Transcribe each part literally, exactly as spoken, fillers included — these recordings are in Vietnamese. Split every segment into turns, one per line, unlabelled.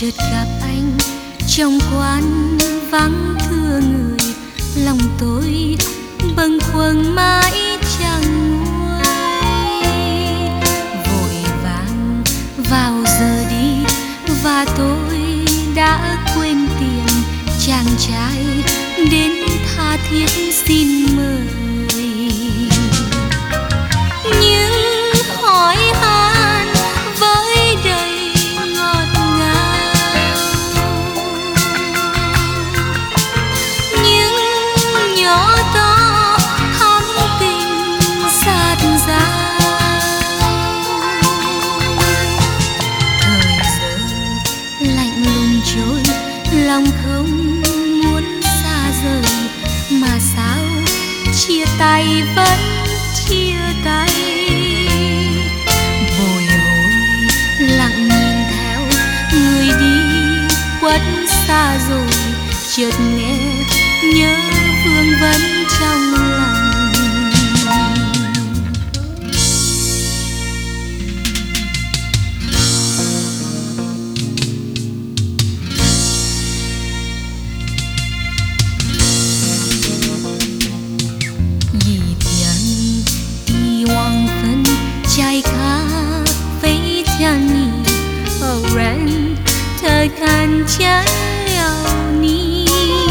chợt gặp anh trong quán vắng thưa người, lòng tôi bâng khuâng mãi chẳng nguôi. Vội vàng vào giờ đi và tôi đã quên tiền chàng trai đến tha thiết xin mời. Nhưng hỏi han với đầy ngọt ngào, những nhỏ to thắm tình sát giao. Thời giờ lạnh lùng trôi, lòng không muốn xa rời, mà sao chia tay vẫn chia tay. Bồi hồi lặng nhìn theo người đi khuất xa rồi, chợt nghe nhớ vương vấn trong lòng. Trái khác với chẳng nhỉ ở rèn thời khăn trái áo ni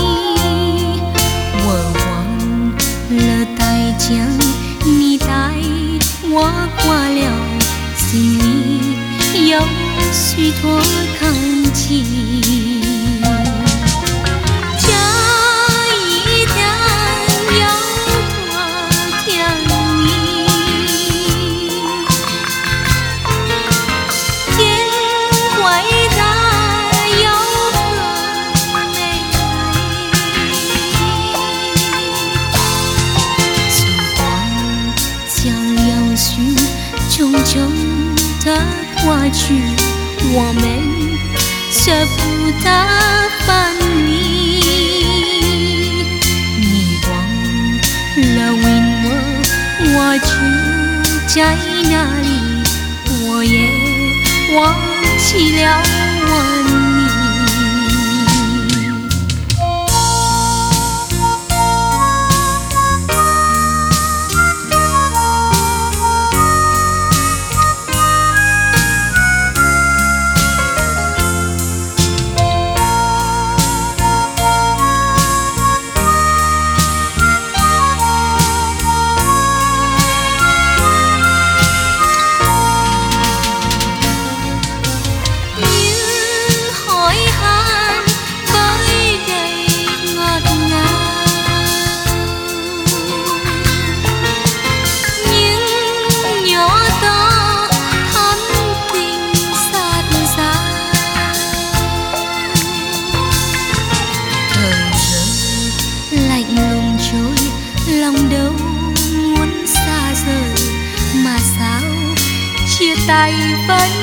vừa hoàng lơ tay chẳng ni tay hóa qua liều xin mi dấu suy thoát khăn chi.匆匆的过去，我们舍不得分离。你忘了问我，我住在哪里？我也忘记了问你。Lòng đâu muốn xa rời, mà sao chia tay vẫn